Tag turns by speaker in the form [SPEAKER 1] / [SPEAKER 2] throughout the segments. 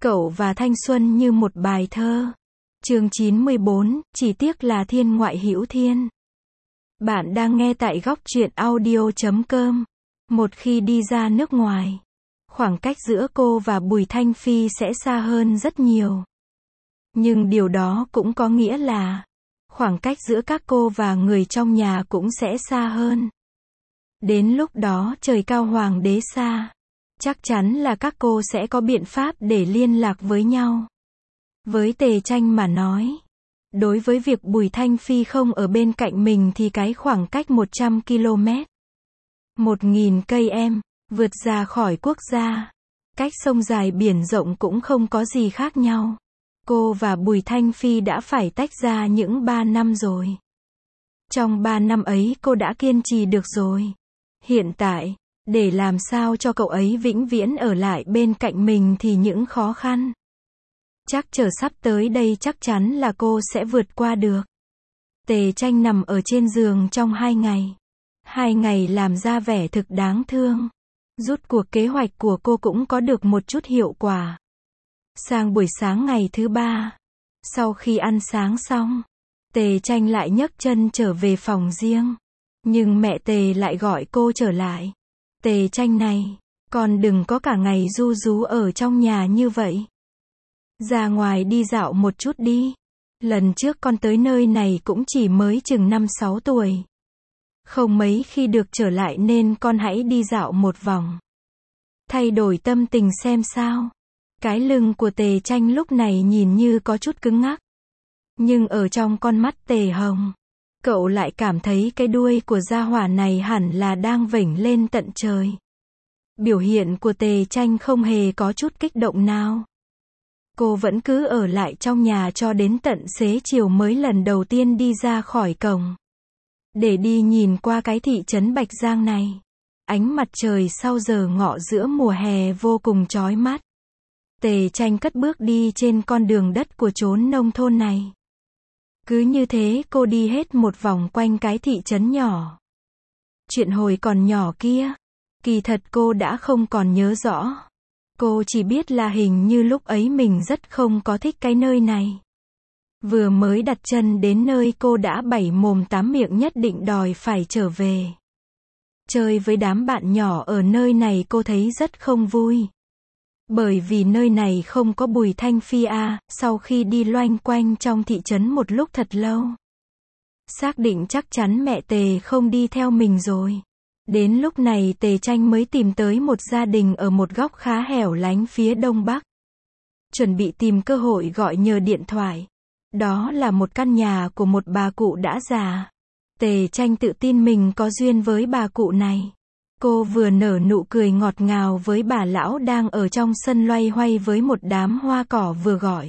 [SPEAKER 1] Cậu và thanh xuân như một bài thơ. Chương 94, chỉ tiếc là thiên ngoại hữu thiên. Bạn đang nghe tại góc truyện audio.com. Một khi đi ra nước ngoài, khoảng cách giữa cô và Bùi Thanh Phi sẽ xa hơn rất nhiều. Nhưng điều đó cũng có nghĩa là khoảng cách giữa các cô và người trong nhà cũng sẽ xa hơn. Đến lúc đó trời cao hoàng đế xa, chắc chắn là các cô sẽ có biện pháp để liên lạc với nhau. Với Tề Tranh mà nói, đối với việc Bùi Thanh Phi không ở bên cạnh mình thì cái khoảng cách 100 km, 1000 cây vượt ra khỏi quốc gia, cách sông dài biển rộng cũng không có gì khác nhau. Cô và Bùi Thanh Phi đã phải tách ra những 3 năm rồi. Trong 3 năm ấy cô đã kiên trì được rồi. Hiện tại, để làm sao cho cậu ấy vĩnh viễn ở lại bên cạnh mình thì những khó khăn chắc trở sắp tới đây chắc chắn là cô sẽ vượt qua được. Tề Tranh nằm ở trên giường trong 2 ngày. 2 ngày làm ra vẻ thực đáng thương. Rút cuộc kế hoạch của cô cũng có được một chút hiệu quả. Sang buổi sáng ngày thứ 3, sau khi ăn sáng xong, Tề Tranh lại nhấc chân trở về phòng riêng. Nhưng mẹ Tề lại gọi cô trở lại. Tề Tranh này, con đừng có cả ngày ru rú ở trong nhà như vậy. Ra ngoài đi dạo một chút đi. Lần trước con tới nơi này cũng chỉ mới chừng 5-6 tuổi. Không mấy khi được trở lại nên con hãy đi dạo một vòng. Thay đổi tâm tình xem sao. Cái lưng của Tề Tranh lúc này nhìn như có chút cứng ngắc. Nhưng ở trong con mắt Tề Hồng, cậu lại cảm thấy cái đuôi của gia hỏa này hẳn là đang vểnh lên tận trời. Biểu hiện của Tề Tranh không hề có chút kích động nào. Cô vẫn cứ ở lại trong nhà cho đến tận xế chiều mới lần đầu tiên đi ra khỏi cổng. Để đi nhìn qua cái thị trấn Bạch Giang này. Ánh mặt trời sau giờ ngọ giữa mùa hè vô cùng chói mắt. Tề Tranh cất bước đi trên con đường đất của chốn nông thôn này. Cứ như thế cô đi hết một vòng quanh cái thị trấn nhỏ. Chuyện hồi còn nhỏ kia, kỳ thật cô đã không còn nhớ rõ. Cô chỉ biết là hình như lúc ấy mình rất không có thích cái nơi này. Vừa mới đặt chân đến nơi cô đã bảy mồm tám miệng nhất định đòi phải trở về. Chơi với đám bạn nhỏ ở nơi này cô thấy rất không vui. Bởi vì nơi này không có Bùi Thanh Phi sau khi đi loanh quanh trong thị trấn một lúc thật lâu. Xác định chắc chắn mẹ Tề không đi theo mình rồi. Đến lúc này Tề Tranh mới tìm tới một gia đình ở một góc khá hẻo lánh phía đông bắc. Chuẩn bị tìm cơ hội gọi nhờ điện thoại. Đó là một căn nhà của một bà cụ đã già. Tề Tranh tự tin mình có duyên với bà cụ này. Cô vừa nở nụ cười ngọt ngào với bà lão đang ở trong sân loay hoay với một đám hoa cỏ vừa gọi.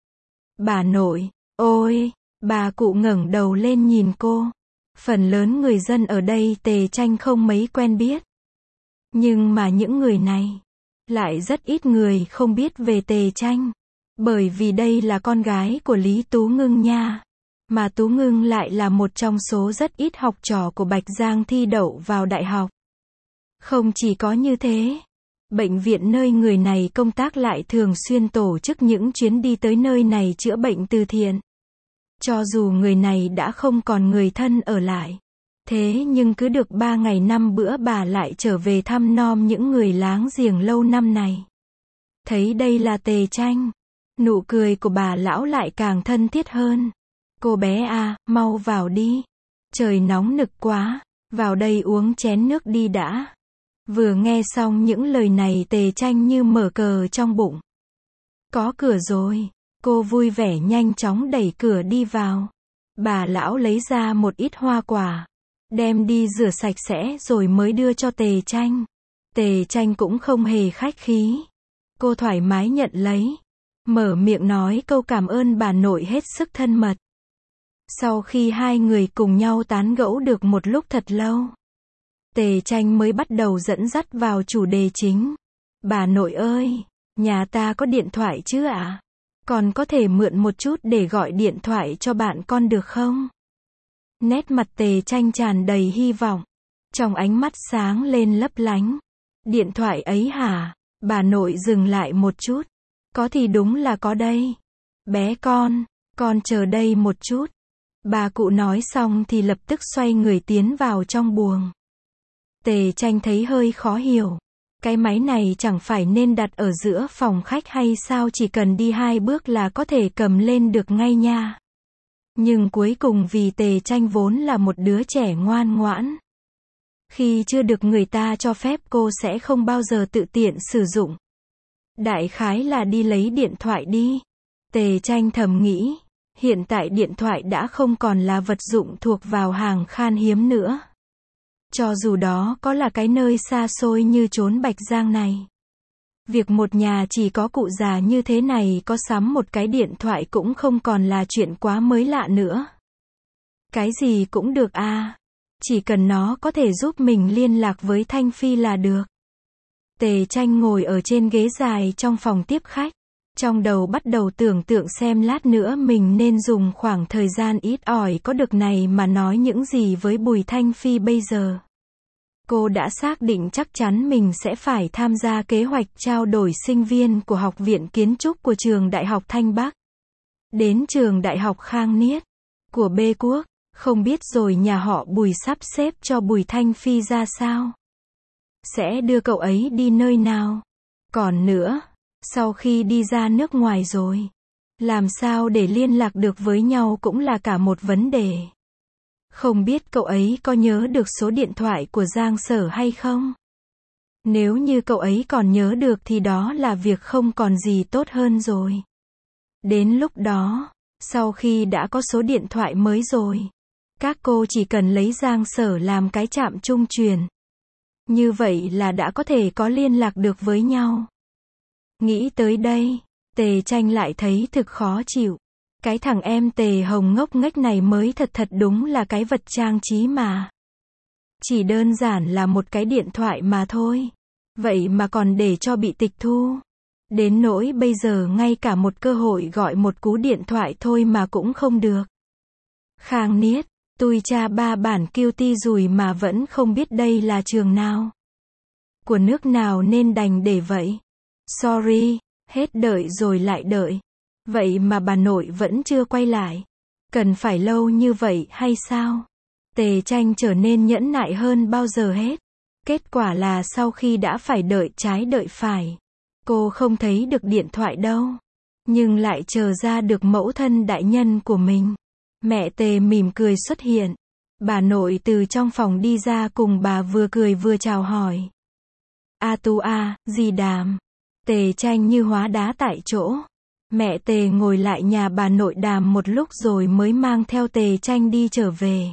[SPEAKER 1] Bà nội, ôi, bà cụ ngẩng đầu lên nhìn cô. Phần lớn người dân ở đây Tề Tranh không mấy quen biết. Nhưng mà những người này, lại rất ít người không biết về Tề Tranh. Bởi vì đây là con gái của Lý Tú Ngưng nha. Mà Tú Ngưng lại là một trong số rất ít học trò của Bạch Giang thi đậu vào đại học. Không chỉ có như thế, bệnh viện nơi người này công tác lại thường xuyên tổ chức những chuyến đi tới nơi này chữa bệnh từ thiện. Cho dù người này đã không còn người thân ở lại, thế nhưng cứ được 3 ngày 5 bữa bà lại trở về thăm nom những người láng giềng lâu năm này. Thấy đây là Tề Tranh, nụ cười của bà lão lại càng thân thiết hơn. Cô bé mau vào đi. Trời nóng nực quá, vào đây uống chén nước đi đã. Vừa nghe xong những lời này Tề Tranh như mở cờ trong bụng. Có cửa rồi. Cô vui vẻ nhanh chóng đẩy cửa đi vào. Bà lão lấy ra một ít hoa quả, đem đi rửa sạch sẽ rồi mới đưa cho Tề Tranh. Tề Tranh cũng không hề khách khí. Cô thoải mái nhận lấy, mở miệng nói câu cảm ơn bà nội hết sức thân mật. Sau khi hai người cùng nhau tán gẫu được một lúc thật lâu, Tề Tranh mới bắt đầu dẫn dắt vào chủ đề chính. Bà nội ơi, nhà ta có điện thoại chứ ạ? Còn có thể mượn một chút để gọi điện thoại cho bạn con được không? Nét mặt Tề Tranh tràn đầy hy vọng. Trong ánh mắt sáng lên lấp lánh. Điện thoại ấy hả? Bà nội dừng lại một chút. Có thì đúng là có đây. Bé con chờ đây một chút. Bà cụ nói xong thì lập tức xoay người tiến vào trong buồng. Tề Tranh thấy hơi khó hiểu. Cái máy này chẳng phải nên đặt ở giữa phòng khách hay sao, chỉ cần đi 2 bước là có thể cầm lên được ngay nha. Nhưng cuối cùng vì Tề Tranh vốn là một đứa trẻ ngoan ngoãn. Khi chưa được người ta cho phép cô sẽ không bao giờ tự tiện sử dụng. Đại khái là đi lấy điện thoại đi. Tề Tranh thầm nghĩ. Hiện tại điện thoại đã không còn là vật dụng thuộc vào hàng khan hiếm nữa. Cho dù đó có là cái nơi xa xôi như chốn Bạch Giang này. Việc một nhà chỉ có cụ già như thế này có sắm một cái điện thoại cũng không còn là chuyện quá mới lạ nữa. Cái gì cũng được à. Chỉ cần nó có thể giúp mình liên lạc với Thanh Phi là được. Tề Tranh ngồi ở trên ghế dài trong phòng tiếp khách. Trong đầu bắt đầu tưởng tượng xem lát nữa mình nên dùng khoảng thời gian ít ỏi có được này mà nói những gì với Bùi Thanh Phi bây giờ. Cô đã xác định chắc chắn mình sẽ phải tham gia kế hoạch trao đổi sinh viên của Học viện Kiến trúc của Trường Đại học Thanh Bắc. Đến Trường Đại học Khang Niết của B Quốc, không biết rồi nhà họ Bùi sắp xếp cho Bùi Thanh Phi ra sao. Sẽ đưa cậu ấy đi nơi nào. Còn nữa, sau khi đi ra nước ngoài rồi, làm sao để liên lạc được với nhau cũng là cả một vấn đề. Không biết cậu ấy có nhớ được số điện thoại của Giang Sở hay không? Nếu như cậu ấy còn nhớ được thì đó là việc không còn gì tốt hơn rồi. Đến lúc đó, sau khi đã có số điện thoại mới rồi, các cô chỉ cần lấy Giang Sở làm cái trạm trung truyền. Như vậy là đã có thể có liên lạc được với nhau. Nghĩ tới đây, Tề Tranh lại thấy thực khó chịu. Cái thằng em Tề Hồng ngốc nghếch này mới thật đúng là cái vật trang trí mà. Chỉ đơn giản là một cái điện thoại mà thôi. Vậy mà còn để cho bị tịch thu. Đến nỗi bây giờ ngay cả một cơ hội gọi một cú điện thoại thôi mà cũng không được. Khang Niết, tui cha 3 bản QT rồi mà vẫn không biết đây là trường nào. Của nước nào nên đành để vậy. Sorry, hết đợi rồi lại đợi. Vậy mà bà nội vẫn chưa quay lại. Cần phải lâu như vậy hay sao? Tề Tranh trở nên nhẫn nại hơn bao giờ hết. Kết quả là sau khi đã phải đợi trái đợi phải, cô không thấy được điện thoại đâu. Nhưng lại chờ ra được mẫu thân đại nhân của mình. Mẹ Tề mỉm cười xuất hiện. Bà nội từ trong phòng đi ra cùng bà vừa cười vừa chào hỏi. A Tu A, dì Đàm. Tề Tranh như hóa đá tại chỗ. Mẹ Tề ngồi lại nhà bà nội Đàm một lúc rồi mới mang theo Tề Tranh đi trở về.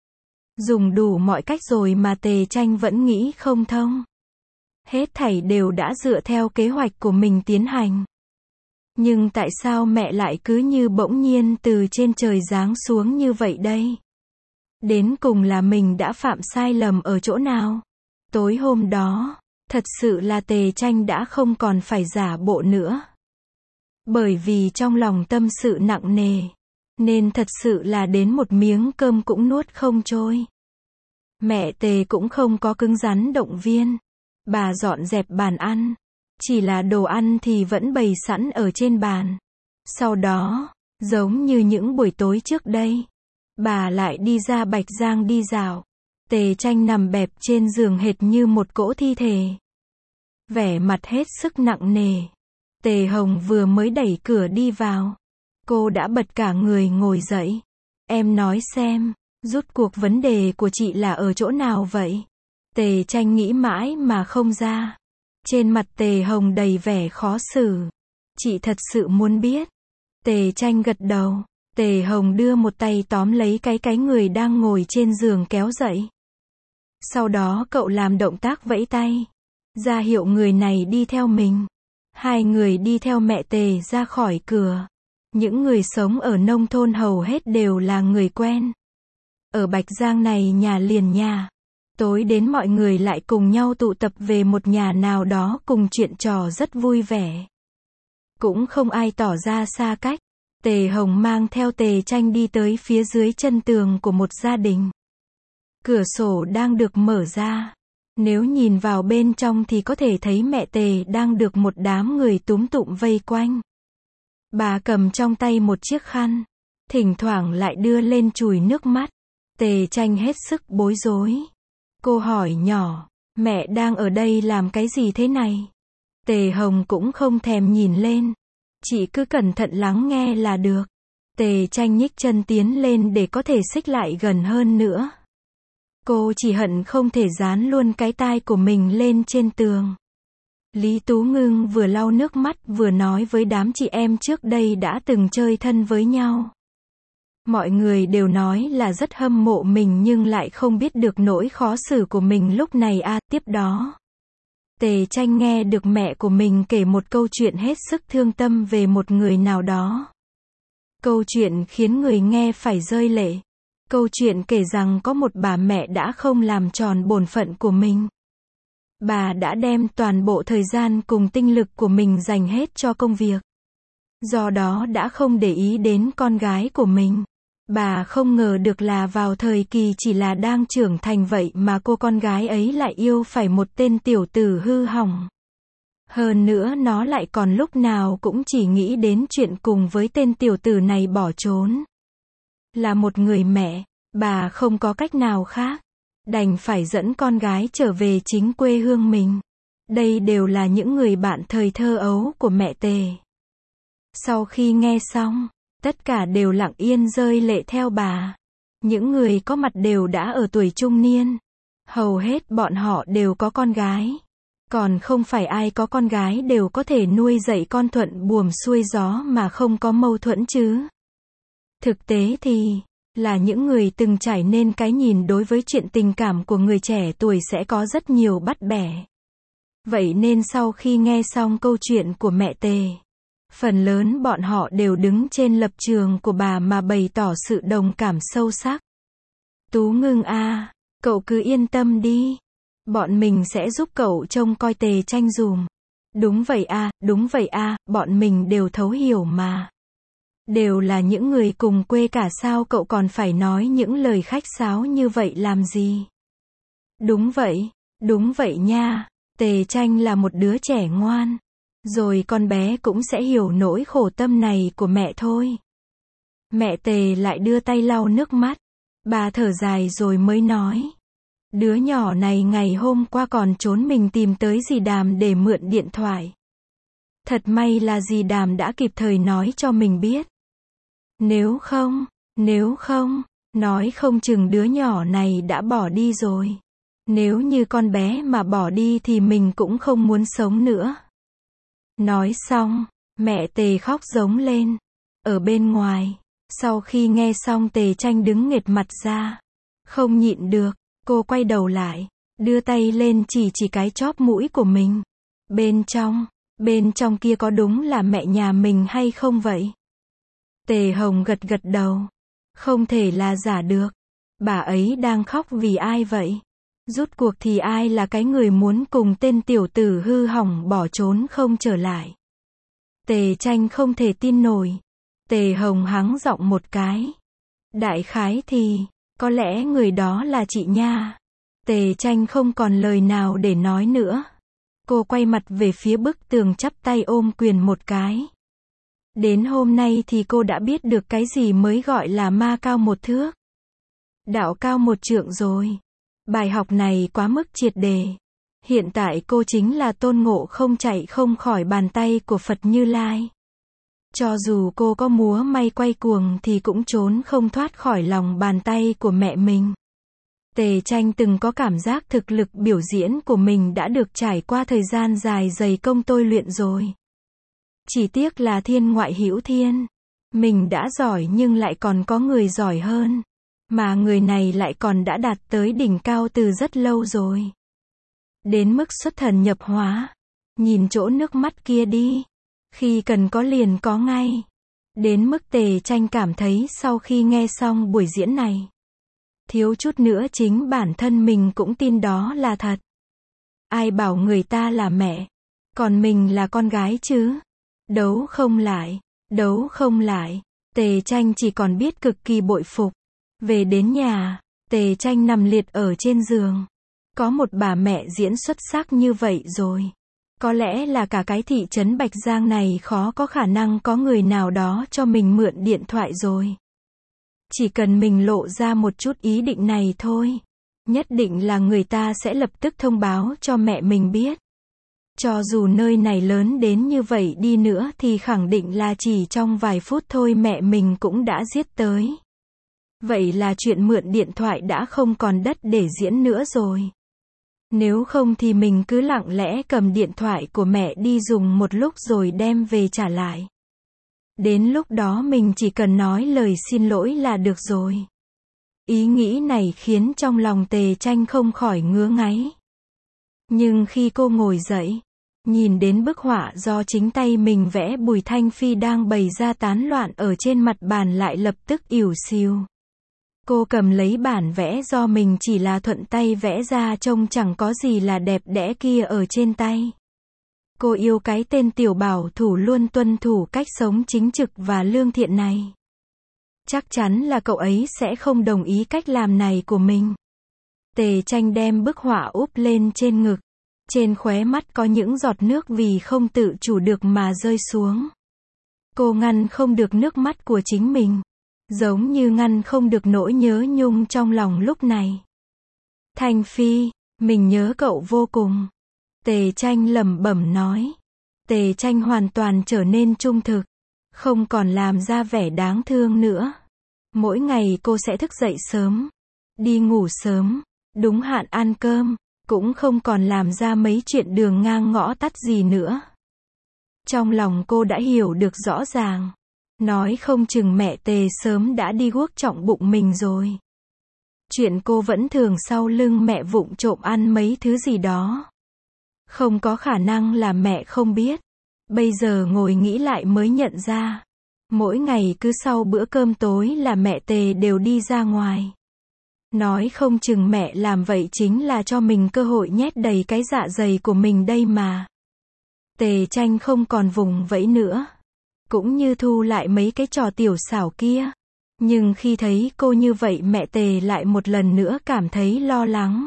[SPEAKER 1] Dùng đủ mọi cách rồi mà Tề Tranh vẫn nghĩ không thông. Hết thảy đều đã dựa theo kế hoạch của mình tiến hành. Nhưng tại sao mẹ lại cứ như bỗng nhiên từ trên trời giáng xuống như vậy đây? Đến cùng là mình đã phạm sai lầm ở chỗ nào? Tối hôm đó, thật sự là Tề Tranh đã không còn phải giả bộ nữa. Bởi vì trong lòng tâm sự nặng nề, nên thật sự là đến một miếng cơm cũng nuốt không trôi. Mẹ Tề cũng không có cứng rắn động viên. Bà dọn dẹp bàn ăn. Chỉ là đồ ăn thì vẫn bày sẵn ở trên bàn. Sau đó, giống như những buổi tối trước đây, bà lại đi ra Bạch Giang đi dạo. Tề Tranh nằm bẹp trên giường hệt như một cỗ thi thể. Vẻ mặt hết sức nặng nề. Tề Hồng vừa mới đẩy cửa đi vào. Cô đã bật cả người ngồi dậy. Em nói xem, rút cuộc vấn đề của chị là ở chỗ nào vậy? Tề Tranh nghĩ mãi mà không ra. Trên mặt Tề Hồng đầy vẻ khó xử. Chị thật sự muốn biết. Tề Tranh gật đầu. Tề Hồng đưa một tay tóm lấy cái người đang ngồi trên giường kéo dậy. Sau đó cậu làm động tác vẫy tay, ra hiệu người này đi theo mình. Hai người đi theo mẹ Tề ra khỏi cửa. Những người sống ở nông thôn hầu hết đều là người quen. Ở Bạch Giang này nhà liền nhà. Tối đến mọi người lại cùng nhau tụ tập về một nhà nào đó cùng chuyện trò rất vui vẻ. Cũng không ai tỏ ra xa cách. Tề Hồng mang theo Tề Tranh đi tới phía dưới chân tường của một gia đình. Cửa sổ đang được mở ra. Nếu nhìn vào bên trong thì có thể thấy mẹ Tề đang được một đám người túm tụm vây quanh. Bà cầm trong tay một chiếc khăn, thỉnh thoảng lại đưa lên chùi nước mắt. Tề Tranh hết sức bối rối. Cô hỏi nhỏ, mẹ đang ở đây làm cái gì thế này? Tề Hồng cũng không thèm nhìn lên. Chị cứ cẩn thận lắng nghe là được. Tề Tranh nhích chân tiến lên để có thể xích lại gần hơn nữa. Cô chỉ hận không thể dán luôn cái tai của mình lên trên tường. Lý Tú Ngưng vừa lau nước mắt vừa nói với đám chị em trước đây đã từng chơi thân với nhau. Mọi người đều nói là rất hâm mộ mình nhưng lại không biết được nỗi khó xử của mình lúc này tiếp đó. Tề Tranh nghe được mẹ của mình kể một câu chuyện hết sức thương tâm về một người nào đó. Câu chuyện khiến người nghe phải rơi lệ. Câu chuyện kể rằng có một bà mẹ đã không làm tròn bổn phận của mình. Bà đã đem toàn bộ thời gian cùng tinh lực của mình dành hết cho công việc. Do đó đã không để ý đến con gái của mình. Bà không ngờ được là vào thời kỳ chỉ là đang trưởng thành vậy mà cô con gái ấy lại yêu phải một tên tiểu tử hư hỏng. Hơn nữa nó lại còn lúc nào cũng chỉ nghĩ đến chuyện cùng với tên tiểu tử này bỏ trốn. Là một người mẹ, bà không có cách nào khác. Đành phải dẫn con gái trở về chính quê hương mình. Đây đều là những người bạn thời thơ ấu của mẹ Tề. Sau khi nghe xong, tất cả đều lặng yên rơi lệ theo bà. Những người có mặt đều đã ở tuổi trung niên. Hầu hết bọn họ đều có con gái. Còn không phải ai có con gái đều có thể nuôi dạy con thuận buồm xuôi gió mà không có mâu thuẫn chứ. Thực tế thì, là những người từng trải nên cái nhìn đối với chuyện tình cảm của người trẻ tuổi sẽ có rất nhiều bắt bẻ. Vậy nên sau khi nghe xong câu chuyện của mẹ Tề, phần lớn bọn họ đều đứng trên lập trường của bà mà bày tỏ sự đồng cảm sâu sắc. Tú Ngưng cậu cứ yên tâm đi. Bọn mình sẽ giúp cậu trông coi Tề Tranh dùm. Đúng vậy bọn mình đều thấu hiểu mà. Đều là những người cùng quê cả sao cậu còn phải nói những lời khách sáo như vậy làm gì? Đúng vậy nha. Tề Tranh là một đứa trẻ ngoan. Rồi con bé cũng sẽ hiểu nỗi khổ tâm này của mẹ thôi. Mẹ Tề lại đưa tay lau nước mắt. Bà thở dài rồi mới nói. Đứa nhỏ này ngày hôm qua còn trốn mình tìm tới dì Đàm để mượn điện thoại. Thật may là dì Đàm đã kịp thời nói cho mình biết. Nếu không, nói không chừng đứa nhỏ này đã bỏ đi rồi. Nếu như con bé mà bỏ đi thì mình cũng không muốn sống nữa. Nói xong, mẹ Tề khóc rống lên. Ở bên ngoài, sau khi nghe xong Tề Tranh đứng nghệt mặt ra. Không nhịn được, cô quay đầu lại, đưa tay lên chỉ cái chóp mũi của mình. Bên trong kia có đúng là mẹ nhà mình hay không vậy? Tề Hồng gật đầu. Không thể là giả được. Bà ấy đang khóc vì ai vậy? Rút cuộc thì ai là cái người muốn cùng tên tiểu tử hư hỏng bỏ trốn không trở lại? Tề Tranh không thể tin nổi. Tề Hồng hắng giọng một cái. Đại khái thì, có lẽ người đó là chị nha. Tề Tranh không còn lời nào để nói nữa. Cô quay mặt về phía bức tường chắp tay ôm quyền một cái. Đến hôm nay thì cô đã biết được cái gì mới gọi là ma cao một thước, đạo cao một trượng rồi. Bài học này quá mức triệt đề. Hiện tại cô chính là Tôn Ngộ Không chạy không khỏi bàn tay của Phật Như Lai. Cho dù cô có múa may quay cuồng thì cũng trốn không thoát khỏi lòng bàn tay của mẹ mình. Tề Tranh từng có cảm giác thực lực biểu diễn của mình đã được trải qua thời gian dài dày công tôi luyện rồi. Chỉ tiếc là thiên ngoại hữu thiên. Mình đã giỏi nhưng lại còn có người giỏi hơn. Mà người này lại còn đã đạt tới đỉnh cao từ rất lâu rồi. Đến mức xuất thần nhập hóa. Nhìn chỗ nước mắt kia đi. Khi cần có liền có ngay. Đến mức Tề Tranh cảm thấy sau khi nghe xong buổi diễn này, thiếu chút nữa chính bản thân mình cũng tin đó là thật. Ai bảo người ta là mẹ, còn mình là con gái chứ? Đấu không lại. Tề Tranh chỉ còn biết cực kỳ bội phục. Về đến nhà, Tề Tranh nằm liệt ở trên giường. Có một bà mẹ diễn xuất sắc như vậy rồi. Có lẽ là cả cái thị trấn Bạch Giang này khó có khả năng có người nào đó cho mình mượn điện thoại rồi. Chỉ cần mình lộ ra một chút ý định này thôi, nhất định là người ta sẽ lập tức thông báo cho mẹ mình biết. Cho dù nơi này lớn đến như vậy đi nữa thì khẳng định là chỉ trong vài phút thôi mẹ mình cũng đã giết tới. Vậy là chuyện mượn điện thoại đã không còn đất để diễn nữa rồi. Nếu không thì mình cứ lặng lẽ cầm điện thoại của mẹ đi dùng một lúc rồi đem về trả lại. Đến lúc đó mình chỉ cần nói lời xin lỗi là được rồi. Ý nghĩ này khiến trong lòng Tề Tranh không khỏi ngứa ngáy. Nhưng khi cô ngồi dậy, nhìn đến bức họa do chính tay mình vẽ Bùi Thanh Phi đang bày ra tán loạn ở trên mặt bàn lại lập tức ỉu xìu. Cô cầm lấy bản vẽ do mình chỉ là thuận tay vẽ ra trông chẳng có gì là đẹp đẽ kia ở trên tay. Cô yêu cái tên tiểu bảo thủ luôn tuân thủ cách sống chính trực và lương thiện này. Chắc chắn là cậu ấy sẽ không đồng ý cách làm này của mình. Tề Tranh đem bức họa úp lên trên ngực. Trên khóe mắt có những giọt nước vì không tự chủ được mà rơi xuống. Cô ngăn không được nước mắt của chính mình. Giống như ngăn không được nỗi nhớ nhung trong lòng lúc này. Thanh Phi, mình nhớ cậu vô cùng. Tề Tranh lẩm bẩm nói. Tề Tranh hoàn toàn trở nên trung thực. Không còn làm ra vẻ đáng thương nữa. Mỗi ngày cô sẽ thức dậy sớm. Đi ngủ sớm. Đúng hạn ăn cơm. Cũng không còn làm ra mấy chuyện đường ngang ngõ tắt gì nữa. Trong lòng cô đã hiểu được rõ ràng. Nói không chừng mẹ Tề sớm đã đi guốc trọng bụng mình rồi. Chuyện cô vẫn thường sau lưng mẹ vụng trộm ăn mấy thứ gì đó. Không có khả năng là mẹ không biết. Bây giờ ngồi nghĩ lại mới nhận ra. Mỗi ngày cứ sau bữa cơm tối là mẹ Tề đều đi ra ngoài. Nói không chừng mẹ làm vậy chính là cho mình cơ hội nhét đầy cái dạ dày của mình đây mà. Tề Tranh không còn vùng vẫy nữa. Cũng như thu lại mấy cái trò tiểu xảo kia. Nhưng khi thấy cô như vậy mẹ Tề lại một lần nữa cảm thấy lo lắng.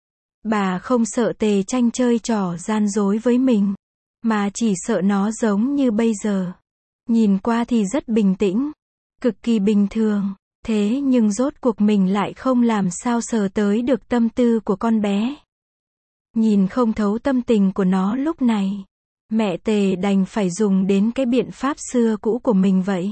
[SPEAKER 1] Bà không sợ Tề Tranh chơi trò gian dối với mình. Mà chỉ sợ nó giống như bây giờ. Nhìn qua thì rất bình tĩnh. Cực kỳ bình thường. Thế nhưng rốt cuộc mình lại không làm sao sờ tới được tâm tư của con bé. Nhìn không thấu tâm tình của nó lúc này. Mẹ Tề đành phải dùng đến cái biện pháp xưa cũ của mình vậy.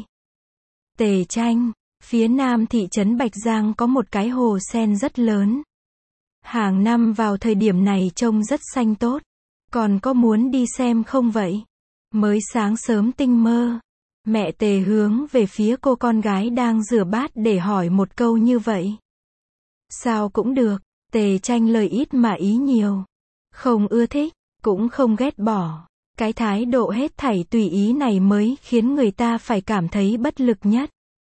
[SPEAKER 1] Tề Tranh, phía nam thị trấn Bạch Giang có một cái hồ sen rất lớn. Hàng năm vào thời điểm này trông rất xanh tốt. Còn có muốn đi xem không vậy? Mới sáng sớm tinh mơ. Mẹ Tề hướng về phía cô con gái đang rửa bát để hỏi một câu như vậy. Sao cũng được, Tề Tranh lời ít mà ý nhiều. Không ưa thích, cũng không ghét bỏ. Cái thái độ hết thảy tùy ý này mới khiến người ta phải cảm thấy bất lực nhất.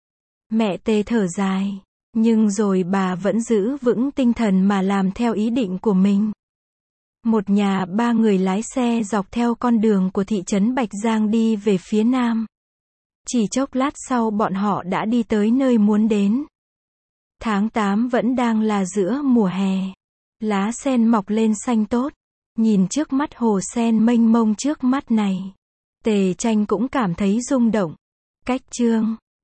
[SPEAKER 1] Mẹ Tề thở dài, nhưng rồi bà vẫn giữ vững tinh thần mà làm theo ý định của mình. Một nhà ba người lái xe dọc theo con đường của thị trấn Bạch Giang đi về phía nam. Chỉ chốc lát sau bọn họ đã đi tới nơi muốn đến. Tháng 8 vẫn đang là giữa mùa hè. Lá sen mọc lên xanh tốt. Nhìn trước mắt hồ sen mênh mông trước mắt này. Tề Tranh cũng cảm thấy rung động. Cách chương